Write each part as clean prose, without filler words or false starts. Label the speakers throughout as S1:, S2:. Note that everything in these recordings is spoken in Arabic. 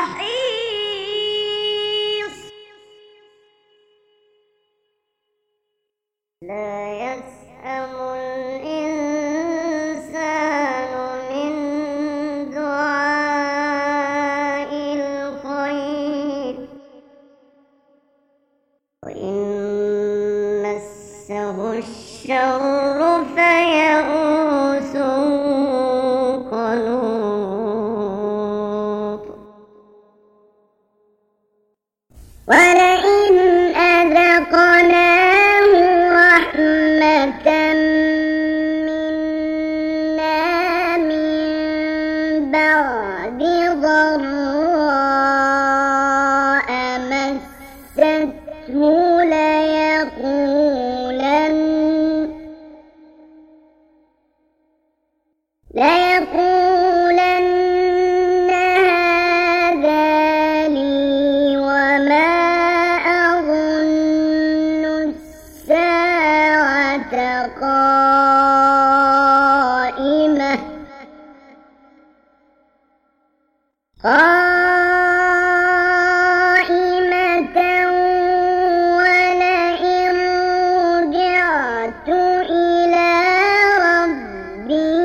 S1: محيص لا يسأم الإنسان من دعاء الخير وإن مسه الشر فيئوس قنوط ولئن أذقناه رحمة منا من بعد ضراء مسته ليقولن هذا لي وما أظن الساعة قائمة ولئن رجعت إلى ربي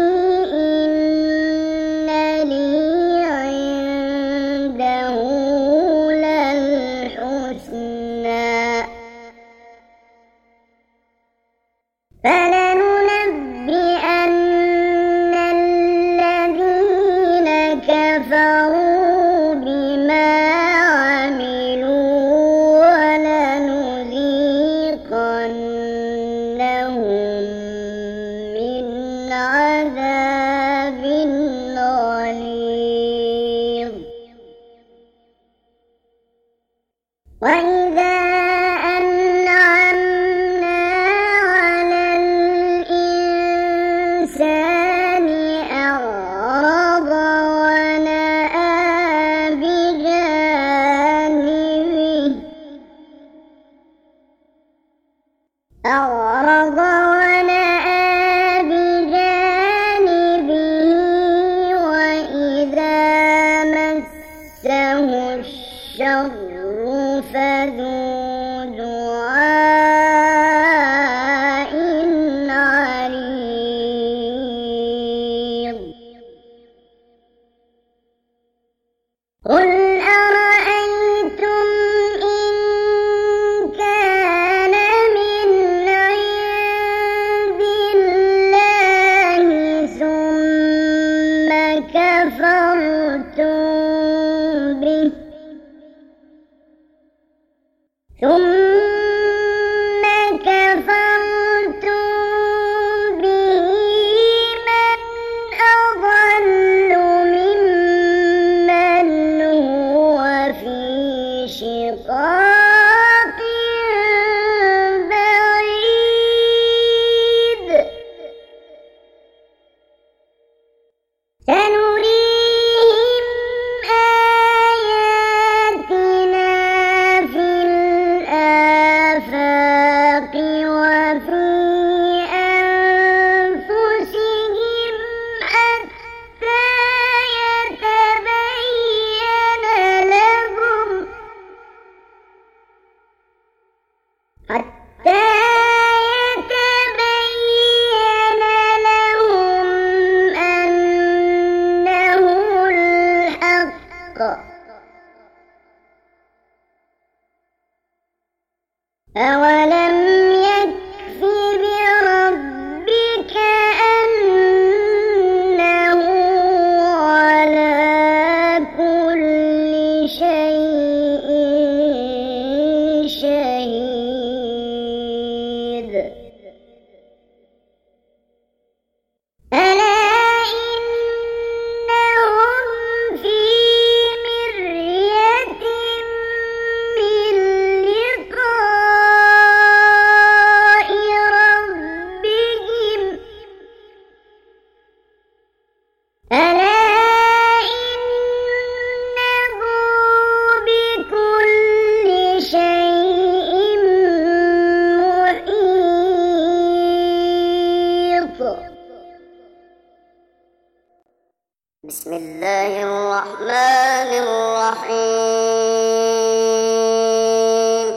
S1: إن لي عنده للحسنى فلننبئن الذين كفروا بما عملوا ولنذيقنهم من عذاب غليظ وإذا أنعمنا على الإنسان أعرض ونأى بجانبه وإذا مسه الشر فذو دعاء عريض قل أرأيتم إن كان من عند الله ثم كفرتم به من أضل ممن هو في شقاق بعيد سنريهم آياتنا في الآفاق وفي أنفسهم حتى يتبين لهم أنه الحق أولم يكف بربك أنه على كل شيء شهيد ألا إنهم في مرية من لقاء الرحمن الرحيم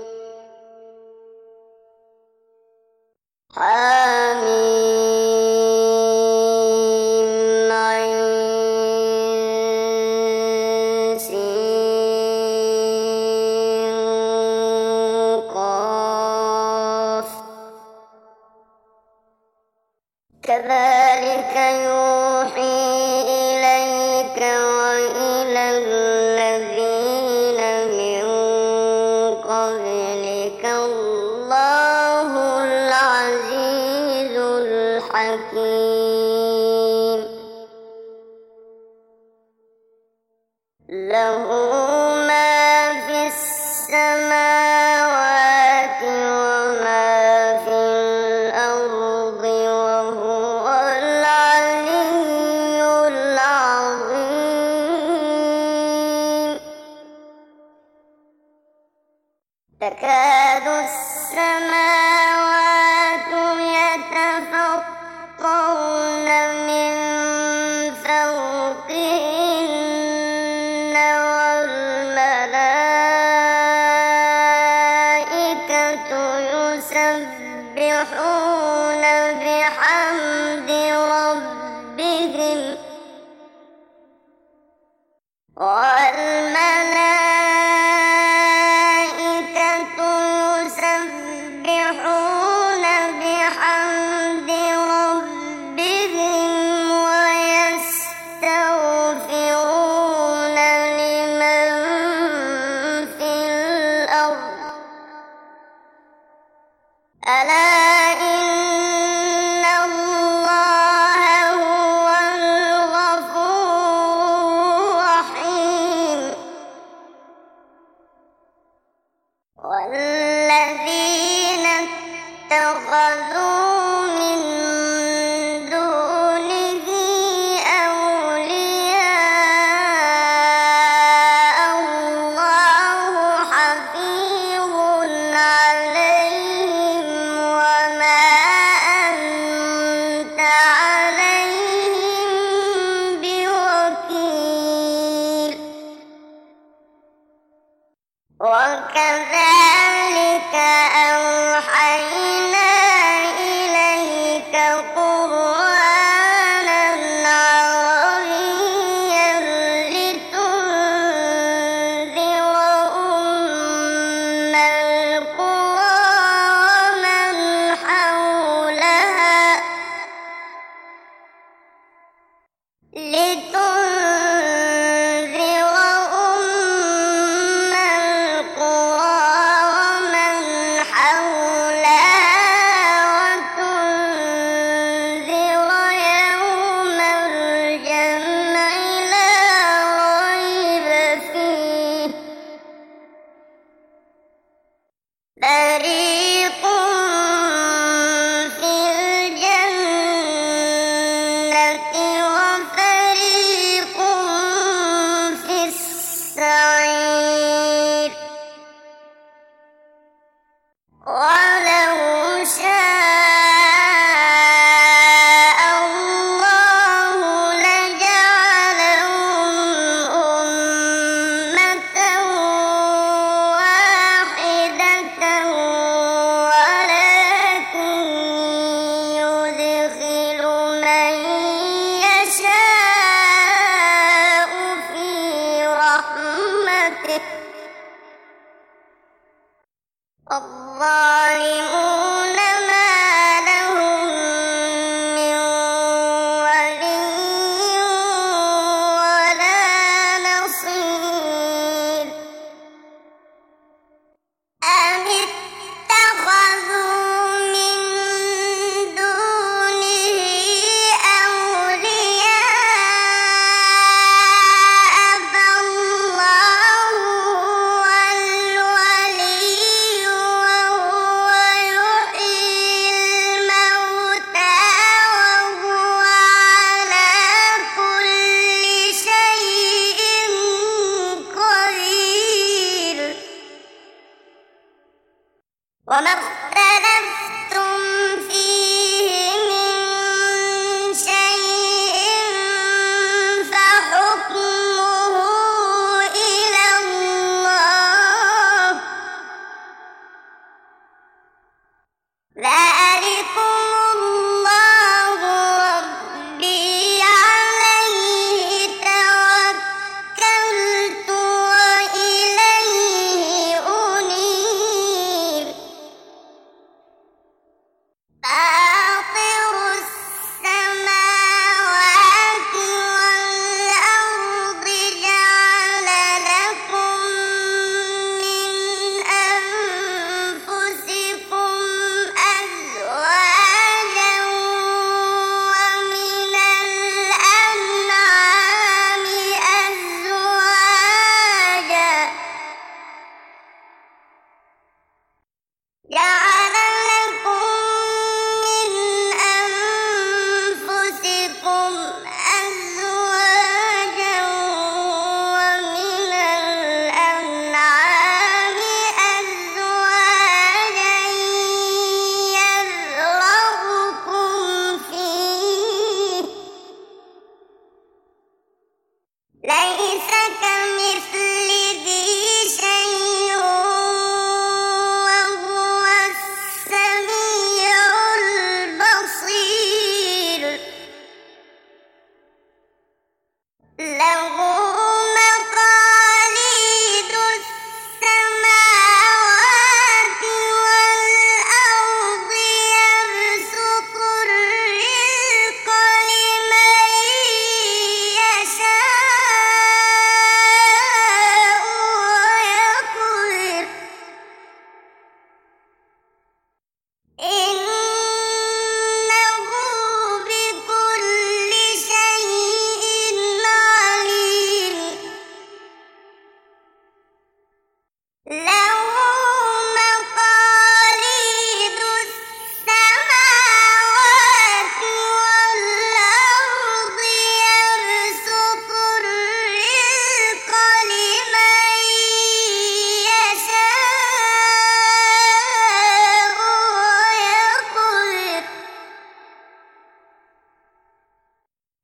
S1: حميم عين سين قاف كذلك يوحي إليك وإلى الذين من قبلك الله العزيز الحكيم له ما في السماوات وما في الأرض وهو العلي العظيم تكاد السماوات يتفطرن من فوقهن والملائكة يسبحون بحمد ربهم ويستغفرون لمن في الأرض ألا إن الله هو الغفور الرحيم والذين اتخذوا من دونه أولياء الله حفيظ عليهم وما أنت عليهم بوكيل وكذلك أوحينا إليك قرآنا عربيا لتنذر أم القرى ومن حولها وتنذر يوم الجمع لا ريب فيه فريق في الجنة وفريق في السعير ولو شاء الله لجعلهم أمة واحدة ولكن يدخل من يشاء في رحمته الظالمون ما لهم من ولي ولا نصير أم اتخذوا من دونه أولياء فالله هو الولي وهو يحيي الموتى وهو على كل شيء قدير وما اختلفتم فيه من شيء فحكمه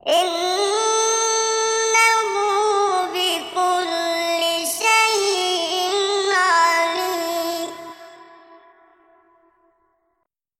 S1: إن